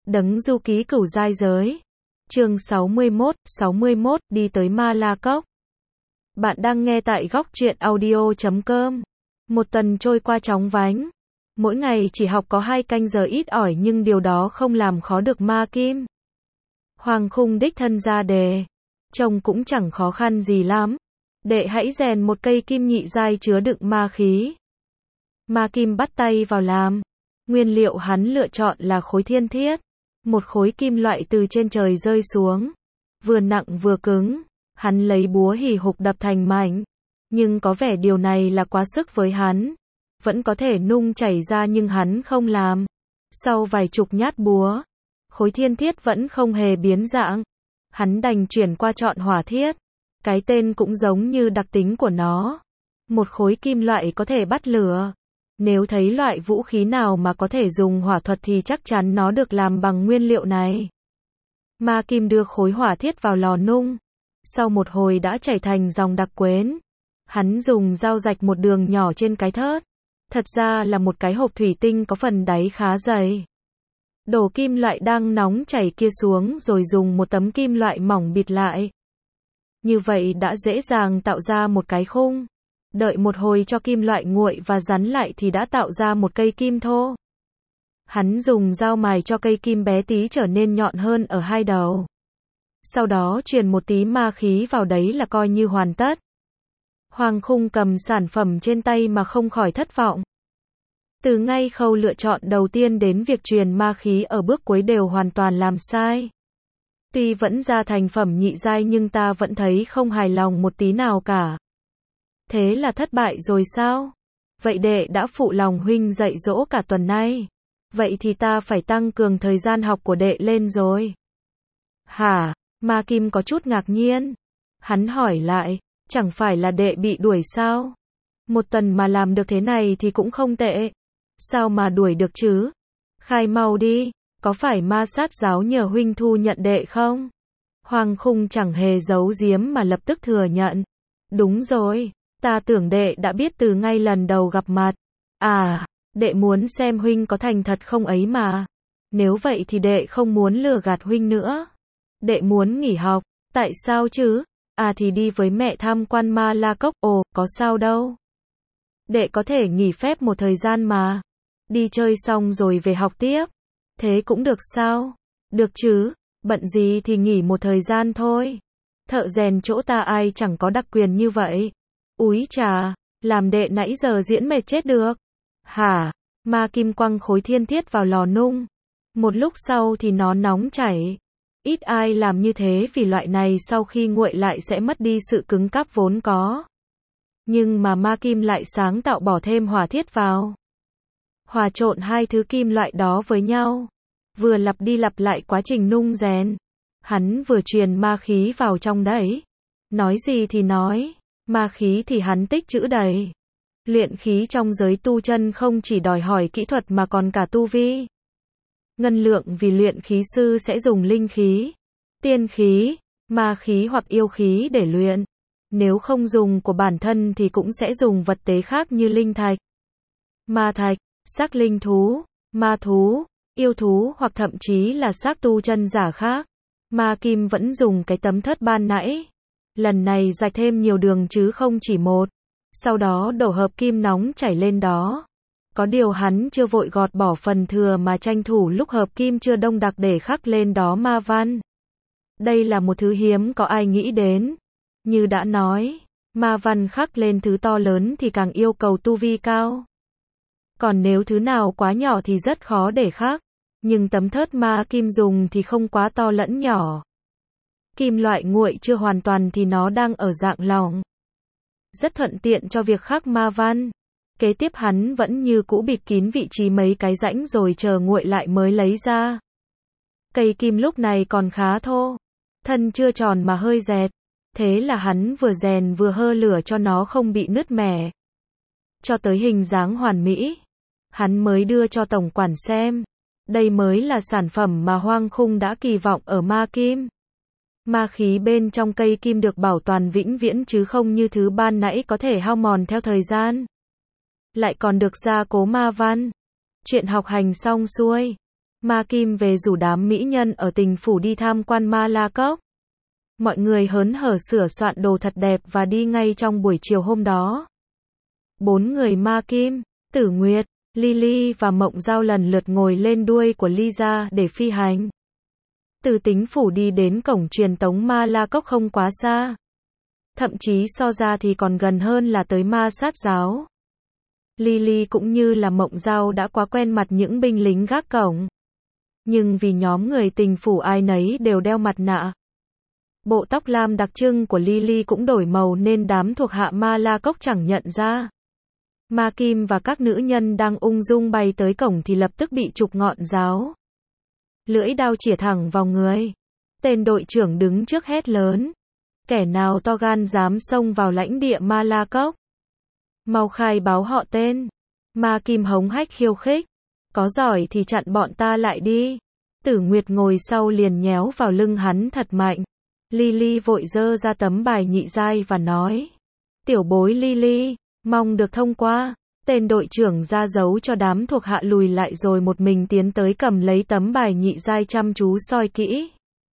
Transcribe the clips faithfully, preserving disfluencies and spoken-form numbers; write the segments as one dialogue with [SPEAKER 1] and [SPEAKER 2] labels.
[SPEAKER 1] Đấng du ký cửu giai giới. Chương sáu mươi mốt, sáu mươi mốt, đi tới Ma La Cốc. Bạn đang nghe tại góc truyện audio chấm com. Một tuần trôi qua chóng vánh. Mỗi ngày chỉ học có hai canh giờ ít ỏi nhưng điều đó không làm khó được Ma Kim. Hoàng Khung đích thân ra đề. Trông cũng chẳng khó khăn gì lắm. Đệ hãy rèn một cây kim nhị giai chứa đựng ma khí. Ma Kim bắt tay vào làm. Nguyên liệu hắn lựa chọn là khối thiên thiết. Một khối kim loại từ trên trời rơi xuống. Vừa nặng vừa cứng. Hắn lấy búa hì hục đập thành mảnh. Nhưng có vẻ điều này là quá sức với hắn. Vẫn có thể nung chảy ra nhưng hắn không làm. Sau vài chục nhát búa, khối thiên thiết vẫn không hề biến dạng. Hắn đành chuyển qua chọn hỏa thiết. Cái tên cũng giống như đặc tính của nó. Một khối kim loại có thể bắt lửa. Nếu thấy loại vũ khí nào mà có thể dùng hỏa thuật thì chắc chắn nó được làm bằng nguyên liệu này. Ma Kim đưa khối hỏa thiết vào lò nung. Sau một hồi đã chảy thành dòng đặc quến. Hắn dùng dao rạch một đường nhỏ trên cái thớt. Thật ra là một cái hộp thủy tinh có phần đáy khá dày. Đổ kim loại đang nóng chảy kia xuống rồi dùng một tấm kim loại mỏng bịt lại. Như vậy đã dễ dàng tạo ra một cái khung. Đợi một hồi cho kim loại nguội và rắn lại thì đã tạo ra một cây kim thô. Hắn dùng dao mài cho cây kim bé tí trở nên nhọn hơn ở hai đầu. Sau đó truyền một tí ma khí vào đấy là coi như hoàn tất. Hoàng Khung cầm sản phẩm trên tay mà không khỏi thất vọng. Từ ngay khâu lựa chọn đầu tiên đến việc truyền ma khí ở bước cuối đều hoàn toàn làm sai. Tuy vẫn ra thành phẩm nhị giai nhưng ta vẫn thấy không hài lòng một tí nào cả. Thế là thất bại rồi sao? Vậy đệ đã phụ lòng huynh dạy dỗ cả tuần nay. Vậy thì ta phải tăng cường thời gian học của đệ lên rồi. Hả? Ma Kim có chút ngạc nhiên. Hắn hỏi lại, chẳng phải là đệ bị đuổi sao? Một tuần mà làm được thế này thì cũng không tệ. Sao mà đuổi được chứ? Khai mau đi, có phải ma sát giáo nhờ huynh thu nhận đệ không? Hoàng Khung chẳng hề giấu giếm mà lập tức thừa nhận. Đúng rồi, ta tưởng đệ đã biết từ ngay lần đầu gặp mặt. À, đệ muốn xem huynh có thành thật không ấy mà. Nếu vậy thì đệ không muốn lừa gạt huynh nữa. Đệ muốn nghỉ học, tại sao chứ? À thì đi với mẹ tham quan Ma La Cốc, ồ, có sao đâu. Đệ có thể nghỉ phép một thời gian mà. Đi chơi xong rồi về học tiếp. Thế cũng được sao? Được chứ, bận gì thì nghỉ một thời gian thôi. Thợ rèn chỗ ta ai chẳng có đặc quyền như vậy. Úi chà, làm đệ nãy giờ diễn mệt chết được. Hả? Ma Kim quăng khối thiên thiết vào lò nung. Một lúc sau thì nó nóng chảy. Ít ai làm như thế vì loại này sau khi nguội lại sẽ mất đi sự cứng cáp vốn có. Nhưng mà Ma Kim lại sáng tạo bỏ thêm hỏa thiết vào. Hòa trộn hai thứ kim loại đó với nhau. Vừa lặp đi lặp lại quá trình nung rèn. Hắn vừa truyền ma khí vào trong đấy. Nói gì thì nói, ma khí thì hắn tích trữ đầy. Luyện khí trong giới tu chân không chỉ đòi hỏi kỹ thuật mà còn cả tu vi. Ngân lượng vì luyện khí sư sẽ dùng linh khí, tiên khí, ma khí hoặc yêu khí để luyện. Nếu không dùng của bản thân thì cũng sẽ dùng vật tế khác như linh thạch, ma thạch, xác linh thú, ma thú, yêu thú hoặc thậm chí là xác tu chân giả khác. Ma Kim vẫn dùng cái tấm thớt ban nãy. Lần này rạch thêm nhiều đường chứ không chỉ một. Sau đó đổ hợp kim nóng chảy lên đó. Có điều hắn chưa vội gọt bỏ phần thừa mà tranh thủ lúc hợp kim chưa đông đặc để khắc lên đó ma văn. Đây là một thứ hiếm có ai nghĩ đến. Như đã nói, ma văn khắc lên thứ to lớn thì càng yêu cầu tu vi cao. Còn nếu thứ nào quá nhỏ thì rất khó để khắc. Nhưng tấm thớt Ma Kim dùng thì không quá to lẫn nhỏ. Kim loại nguội chưa hoàn toàn thì nó đang ở dạng lỏng. Rất thuận tiện cho việc khắc ma văn. Kế tiếp hắn vẫn như cũ bịt kín vị trí mấy cái rãnh rồi chờ nguội lại mới lấy ra. Cây kim lúc này còn khá thô. Thân chưa tròn mà hơi dẹt. Thế là hắn vừa rèn vừa hơ lửa cho nó không bị nứt mẻ. Cho tới hình dáng hoàn mỹ. Hắn mới đưa cho tổng quản xem. Đây mới là sản phẩm mà Hoàng Khung đã kỳ vọng ở Ma Kim. Ma khí bên trong cây kim được bảo toàn vĩnh viễn chứ không như thứ ban nãy có thể hao mòn theo thời gian. Lại còn được gia cố ma văn. Chuyện học hành xong xuôi. Ma Kim về rủ đám mỹ nhân ở Tình Phủ đi tham quan Ma La Cốc. Mọi người hớn hở sửa soạn đồ thật đẹp và đi ngay trong buổi chiều hôm đó. Bốn người Ma Kim, Tử Nguyệt, Lily và Mộng Giao lần lượt ngồi lên đuôi của Lisa để phi hành. Từ Tính Phủ đi đến cổng truyền tống Ma La Cốc không quá xa. Thậm chí so ra thì còn gần hơn là tới Ma Sát Giáo. Lily cũng như là Mộng Giao đã quá quen mặt những binh lính gác cổng. Nhưng vì nhóm người Tình Phủ ai nấy đều đeo mặt nạ. Bộ tóc lam đặc trưng của Lily cũng đổi màu nên đám thuộc hạ Ma La Cốc chẳng nhận ra. Ma Kim và các nữ nhân đang ung dung bay tới cổng thì lập tức bị chụp ngọn giáo. Lưỡi đao chĩa thẳng vào người. Tên đội trưởng đứng trước hét lớn. Kẻ nào to gan dám xông vào lãnh địa Ma La Cốc? Mau khai báo họ tên. Ma Kim hống hách khiêu khích. Có giỏi thì chặn bọn ta lại đi. Tử Nguyệt ngồi sau liền nhéo vào lưng hắn thật mạnh. Lily vội giơ ra tấm bài nhị giai và nói. Tiểu bối Lily, mong được thông qua. Tên đội trưởng ra dấu cho đám thuộc hạ lùi lại rồi một mình tiến tới cầm lấy tấm bài nhị giai chăm chú soi kỹ.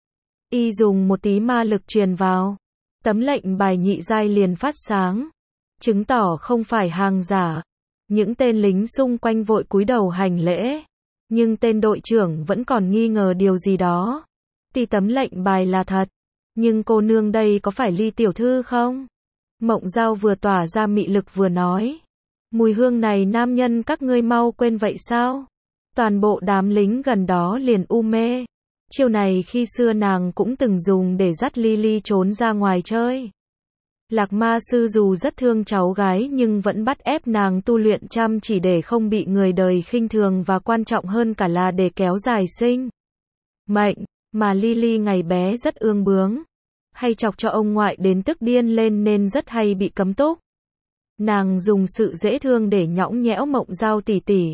[SPEAKER 1] Y dùng một tí ma lực truyền vào. Tấm lệnh bài nhị giai liền phát sáng. Chứng tỏ không phải hàng giả. Những tên lính xung quanh vội cúi đầu hành lễ. Nhưng tên đội trưởng vẫn còn nghi ngờ điều gì đó. Thì tấm lệnh bài là thật. Nhưng cô nương đây có phải Ly tiểu thư không? Mộng Giao vừa tỏa ra mị lực vừa nói. Mùi hương này nam nhân các ngươi mau quên vậy sao? Toàn bộ đám lính gần đó liền u mê. Chiêu này khi xưa nàng cũng từng dùng để dắt Lily trốn ra ngoài chơi. Lạc Ma sư dù rất thương cháu gái nhưng vẫn bắt ép nàng tu luyện chăm chỉ để không bị người đời khinh thường và quan trọng hơn cả là để kéo dài sinh mệnh. Mà Lily ngày bé rất ương bướng, hay chọc cho ông ngoại đến tức điên lên nên rất hay bị cấm túc. Nàng dùng sự dễ thương để nhõng nhẽo Mộng Giao tỉ tỉ.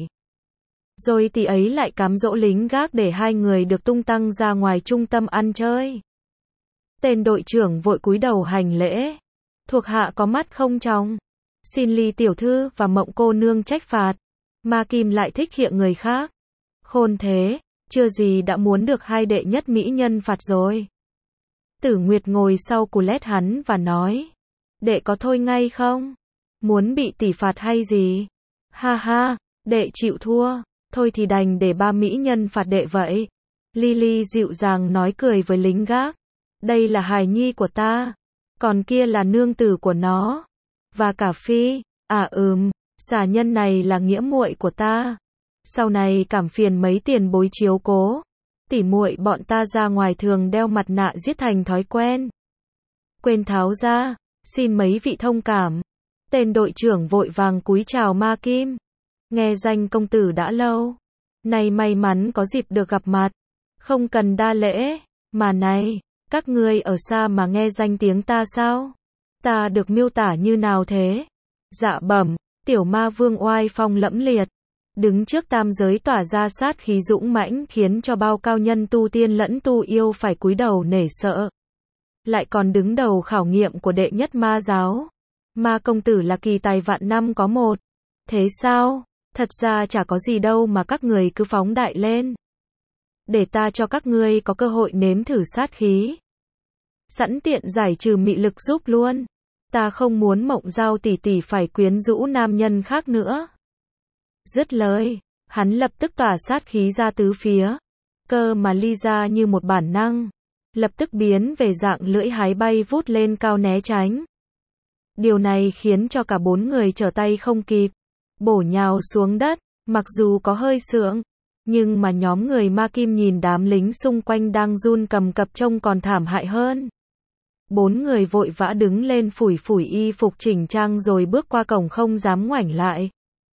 [SPEAKER 1] Rồi tỷ ấy lại cám dỗ lính gác để hai người được tung tăng ra ngoài trung tâm ăn chơi. Tên đội trưởng vội cúi đầu hành lễ. Thuộc hạ có mắt không trong. Xin Ly tiểu thư và Mộng cô nương trách phạt. Ma Kim lại thích hiện người khác. Khôn thế, chưa gì đã muốn được hai đệ nhất mỹ nhân phạt rồi. Tử Nguyệt ngồi sau cù lét hắn và nói. Đệ có thôi ngay không? Muốn bị tỷ phạt hay gì? Ha ha, đệ chịu thua. Thôi thì đành để ba mỹ nhân phạt đệ vậy. Lily dịu dàng nói cười với lính gác. Đây là hài nhi của ta. Còn kia là nương tử của nó. Và cả Phi. À ừm, xà nhân này là nghĩa muội của ta. Sau này cảm phiền mấy tiền bối chiếu cố. Tỉ muội bọn ta ra ngoài thường đeo mặt nạ giết thành thói quen. Quên tháo ra, xin mấy vị thông cảm. Tên đội trưởng vội vàng cúi chào Ma Kim. Nghe danh công tử đã lâu. Này may mắn có dịp được gặp mặt. Không cần đa lễ. Mà này, các ngươi ở xa mà nghe danh tiếng ta sao? Ta được miêu tả như nào thế? Dạ bẩm, tiểu ma vương oai phong lẫm liệt. Đứng trước tam giới tỏa ra sát khí dũng mãnh khiến cho bao cao nhân tu tiên lẫn tu yêu phải cúi đầu nể sợ. Lại còn đứng đầu khảo nghiệm của đệ nhất ma giáo. Ma công tử là kỳ tài vạn năm có một. Thế sao? Thật ra chả có gì đâu mà các người cứ phóng đại lên. Để ta cho các ngươi có cơ hội nếm thử sát khí. Sẵn tiện giải trừ mị lực giúp luôn. Ta không muốn Mộng Giao tỷ tỷ phải quyến rũ nam nhân khác nữa. Dứt lời, hắn lập tức tỏa sát khí ra tứ phía. Cơ mà Lisa như một bản năng, lập tức biến về dạng lưỡi hái bay vút lên cao né tránh. Điều này khiến cho cả bốn người trở tay không kịp, bổ nhào xuống đất, mặc dù có hơi sượng, nhưng mà nhóm người Ma Kim nhìn đám lính xung quanh đang run cầm cập trông còn thảm hại hơn. Bốn người vội vã đứng lên phủi phủi y phục chỉnh trang rồi bước qua cổng không dám ngoảnh lại.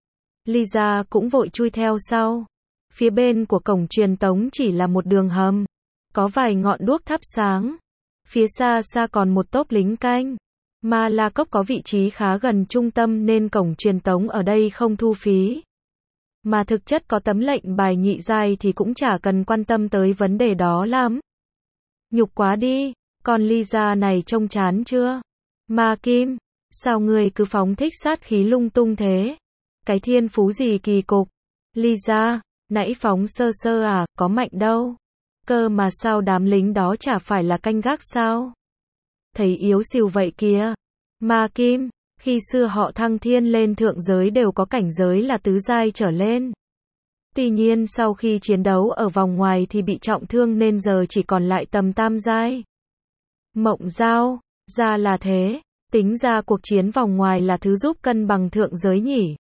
[SPEAKER 1] Lisa cũng vội chui theo sau. Phía bên của cổng truyền tống chỉ là một đường hầm, có vài ngọn đuốc thắp sáng. Phía xa xa còn một tốp lính canh. Ma La Cốc có vị trí khá gần trung tâm nên cổng truyền tống ở đây không thu phí. Mà thực chất có tấm lệnh bài nhị giai thì cũng chả cần quan tâm tới vấn đề đó lắm. Nhục quá đi, con Lisa này trông chán chưa? Ma Kim, sao người cứ phóng thích sát khí lung tung thế? Cái thiên phú gì kỳ cục? Lisa, Nãy phóng sơ sơ à, có mạnh đâu. Cơ mà sao đám lính đó chả phải là canh gác sao? Thấy yếu xìu vậy kìa. Ma Kim, khi xưa họ thăng thiên lên thượng giới đều có cảnh giới là tứ giai trở lên. Tuy nhiên sau khi chiến đấu ở vòng ngoài thì bị trọng thương nên giờ chỉ còn lại tầm tam giai. Mộng Giao, ra là thế, tính ra cuộc chiến vòng ngoài là thứ giúp cân bằng thượng giới nhỉ.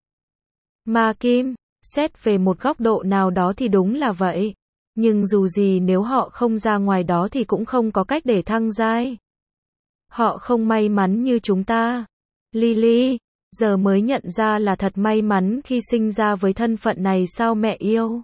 [SPEAKER 1] Ma Kim, xét về một góc độ nào đó thì đúng là vậy. Nhưng dù gì nếu họ không ra ngoài đó thì cũng không có cách để thăng giai. Họ không may mắn như chúng ta. Lily, giờ mới nhận ra là thật may mắn khi sinh ra với thân phận này sao mẹ yêu.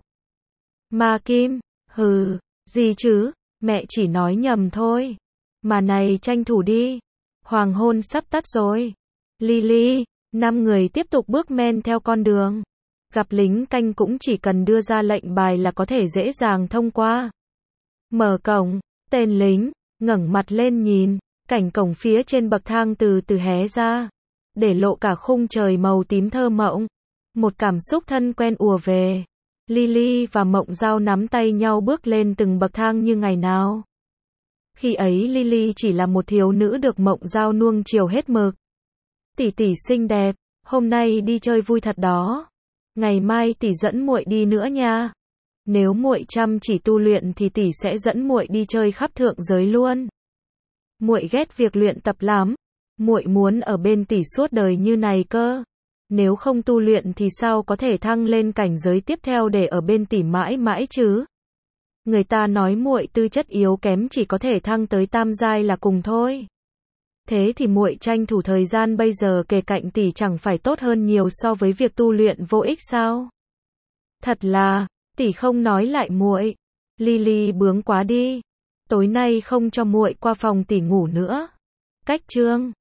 [SPEAKER 1] Ma Kim, hừ, gì chứ, mẹ chỉ nói nhầm thôi. Mà này tranh thủ đi. Hoàng hôn sắp tắt rồi. Lily, năm người tiếp tục bước men theo con đường. Gặp lính canh cũng chỉ cần đưa ra lệnh bài là có thể dễ dàng thông qua. Mở cổng, tên lính ngẩng mặt lên nhìn, cảnh cổng phía trên bậc thang từ từ hé ra, để lộ cả khung trời màu tím thơ mộng. Một cảm xúc thân quen ùa về. Lily và Mộng Giao nắm tay nhau bước lên từng bậc thang như ngày nào. Khi ấy Lily chỉ là một thiếu nữ được Mộng Giao nuông chiều hết mực. Tỷ tỷ xinh đẹp, hôm nay đi chơi vui thật đó. Ngày mai tỷ dẫn muội đi nữa nha. Nếu muội chăm chỉ tu luyện thì tỷ sẽ dẫn muội đi chơi khắp thượng giới luôn. Muội ghét việc luyện tập lắm. Muội muốn ở bên tỷ suốt đời như này cơ. Nếu không tu luyện thì sao có thể thăng lên cảnh giới tiếp theo để ở bên tỷ mãi mãi chứ? Người ta nói muội tư chất yếu kém chỉ có thể thăng tới tam giai là cùng thôi. Thế thì muội tranh thủ thời gian bây giờ kề cạnh tỷ chẳng phải tốt hơn nhiều so với việc tu luyện vô ích sao? Thật là, tỷ không nói lại muội. Lily bướng quá đi. Tối nay không cho muội qua phòng tỷ ngủ nữa. Cách chương